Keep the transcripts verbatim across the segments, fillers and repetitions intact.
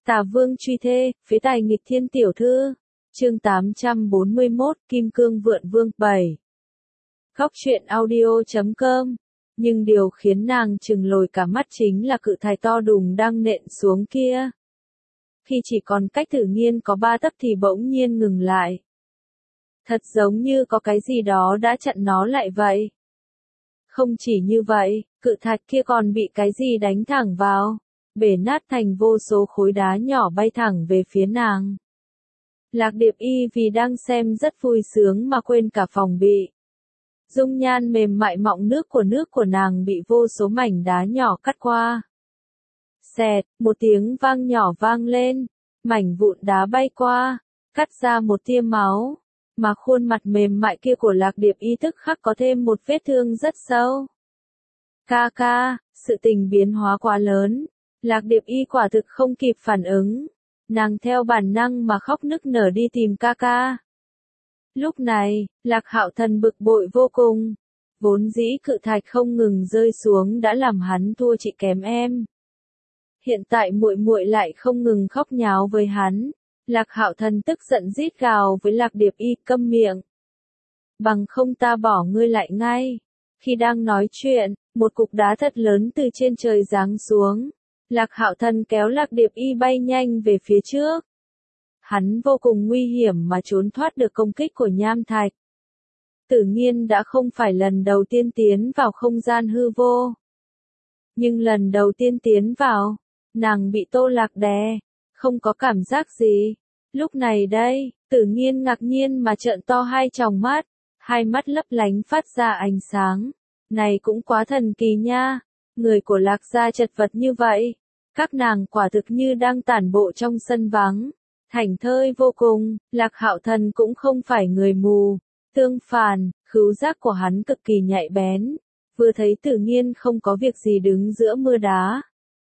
Tà Vương truy thê, phế tài nghịch thiên tiểu thư. Chương tám trăm bốn mươi mốt, Kim Cương Vượn Vương bảy. Góc truyện audio chấm com. Nhưng điều khiến nàng trừng lồi cả mắt chính là cự thạch to đùng đang nện xuống kia. Khi chỉ còn cách Tử Nghiên có ba tấc thì bỗng nhiên ngừng lại. Thật giống như có cái gì đó đã chặn nó lại vậy. Không chỉ như vậy, cự thạch kia còn bị cái gì đánh thẳng vào, bể nát thành vô số khối đá nhỏ bay thẳng về phía nàng. Lạc Điệp Y vì đang xem rất vui sướng mà quên cả phòng bị. Dung nhan mềm mại mọng nước của nước của nàng bị vô số mảnh đá nhỏ cắt qua. Xẹt, một tiếng vang nhỏ vang lên, mảnh vụn đá bay qua, cắt ra một tia máu, mà khuôn mặt mềm mại kia của Lạc Điệp Y tức khắc có thêm một vết thương rất sâu. Ca ca, sự tình biến hóa quá lớn, Lạc Điệp Y quả thực không kịp phản ứng, nàng theo bản năng mà khóc nức nở đi tìm ca ca. Lúc này, Lạc Hạo Thần bực bội vô cùng, vốn dĩ cự thạch không ngừng rơi xuống đã làm hắn thua chị kém em. Hiện tại muội muội lại không ngừng khóc nháo với hắn, Lạc Hạo Thần tức giận rít gào với Lạc Điệp Y, câm miệng. Bằng không ta bỏ ngươi lại ngay. Khi đang nói chuyện, một cục đá thật lớn từ trên trời giáng xuống. Lạc Hạo Thần kéo Lạc Điệp Y bay nhanh về phía trước. Hắn vô cùng nguy hiểm mà trốn thoát được công kích của nham thạch. Tử Nghiên đã không phải lần đầu tiên tiến vào không gian hư vô. Nhưng lần đầu tiên tiến vào, nàng bị Tô Lạc đè, không có cảm giác gì. Lúc này đây, Tử Nghiên ngạc nhiên mà trợn to hai tròng mắt, hai mắt lấp lánh phát ra ánh sáng. Này cũng quá thần kỳ nha, người của Lạc gia chật vật như vậy, các nàng quả thực như đang tản bộ trong sân vắng, thảnh thơi vô cùng. Lạc Hạo Thần cũng không phải người mù, tương phản, khứu giác của hắn cực kỳ nhạy bén, vừa thấy Tử Nghiên không có việc gì đứng giữa mưa đá.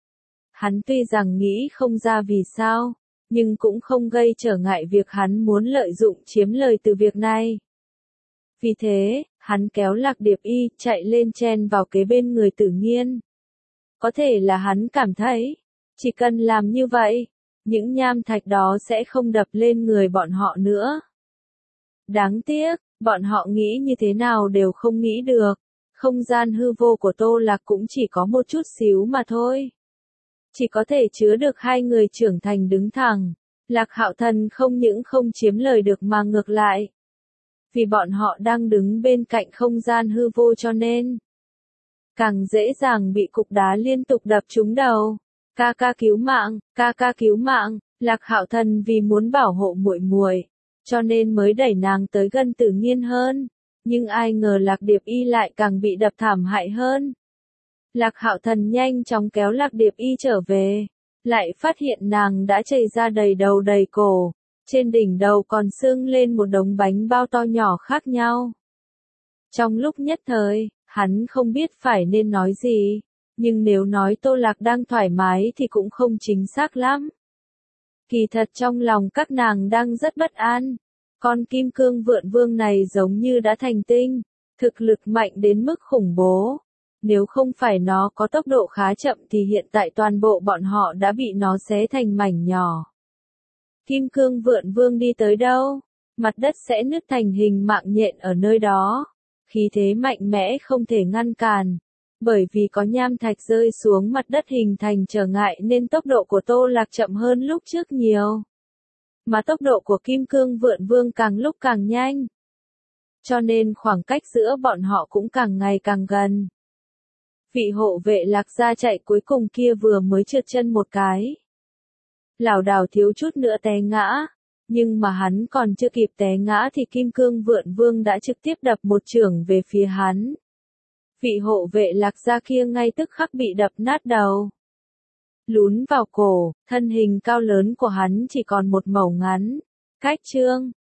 Hắn tuy rằng nghĩ không ra vì sao, nhưng cũng không gây trở ngại việc hắn muốn lợi dụng chiếm lời từ việc này. Vì thế, hắn kéo Lạc Điệp Y chạy lên chen vào kế bên người Tử Nghiên. Có thể là hắn cảm thấy, chỉ cần làm như vậy, những nham thạch đó sẽ không đập lên người bọn họ nữa. Đáng tiếc, bọn họ nghĩ như thế nào đều không nghĩ được, không gian hư vô của Tô Lạc cũng chỉ có một chút xíu mà thôi. Chỉ có thể chứa được hai người trưởng thành đứng thẳng. Lạc Hạo Thần không những không chiếm lời được mà ngược lại. Vì bọn họ đang đứng bên cạnh không gian hư vô cho nên càng dễ dàng bị cục đá liên tục đập trúng đầu. Ca ca cứu mạng, ca ca cứu mạng. Lạc Hạo Thần vì muốn bảo hộ muội muội, cho nên mới đẩy nàng tới gần Tử Nghiên hơn, nhưng ai ngờ Lạc Điệp Y lại càng bị đập thảm hại hơn. Lạc Hạo Thần nhanh chóng kéo Lạc Điệp Y trở về, lại phát hiện nàng đã chảy ra đầy đầu đầy cổ, trên đỉnh đầu còn sưng lên một đống bánh bao to nhỏ khác nhau. Trong lúc nhất thời, hắn không biết phải nên nói gì, nhưng nếu nói Tô Lạc đang thoải mái thì cũng không chính xác lắm. Kỳ thật trong lòng các nàng đang rất bất an, con Kim Cương Vượn Vương này giống như đã thành tinh, thực lực mạnh đến mức khủng bố. Nếu không phải nó có tốc độ khá chậm thì hiện tại toàn bộ bọn họ đã bị nó xé thành mảnh nhỏ. Kim Cương Vượn Vương đi tới đâu, mặt đất sẽ nứt thành hình mạng nhện ở nơi đó. Khí thế mạnh mẽ không thể ngăn cản, bởi vì có nham thạch rơi xuống mặt đất hình thành trở ngại nên tốc độ của Tô Lạc chậm hơn lúc trước nhiều. Mà tốc độ của Kim Cương Vượn Vương càng lúc càng nhanh. Cho nên khoảng cách giữa bọn họ cũng càng ngày càng gần. Vị hộ vệ Lạc gia chạy cuối cùng kia vừa mới trượt chân một cái, lảo đảo thiếu chút nữa té ngã, nhưng mà hắn còn chưa kịp té ngã thì Kim Cương Vượn Vương đã trực tiếp đập một chưởng về phía hắn. Vị hộ vệ Lạc gia kia ngay tức khắc bị đập nát đầu, lún vào cổ, thân hình cao lớn của hắn chỉ còn một mẩu ngắn. Cách chương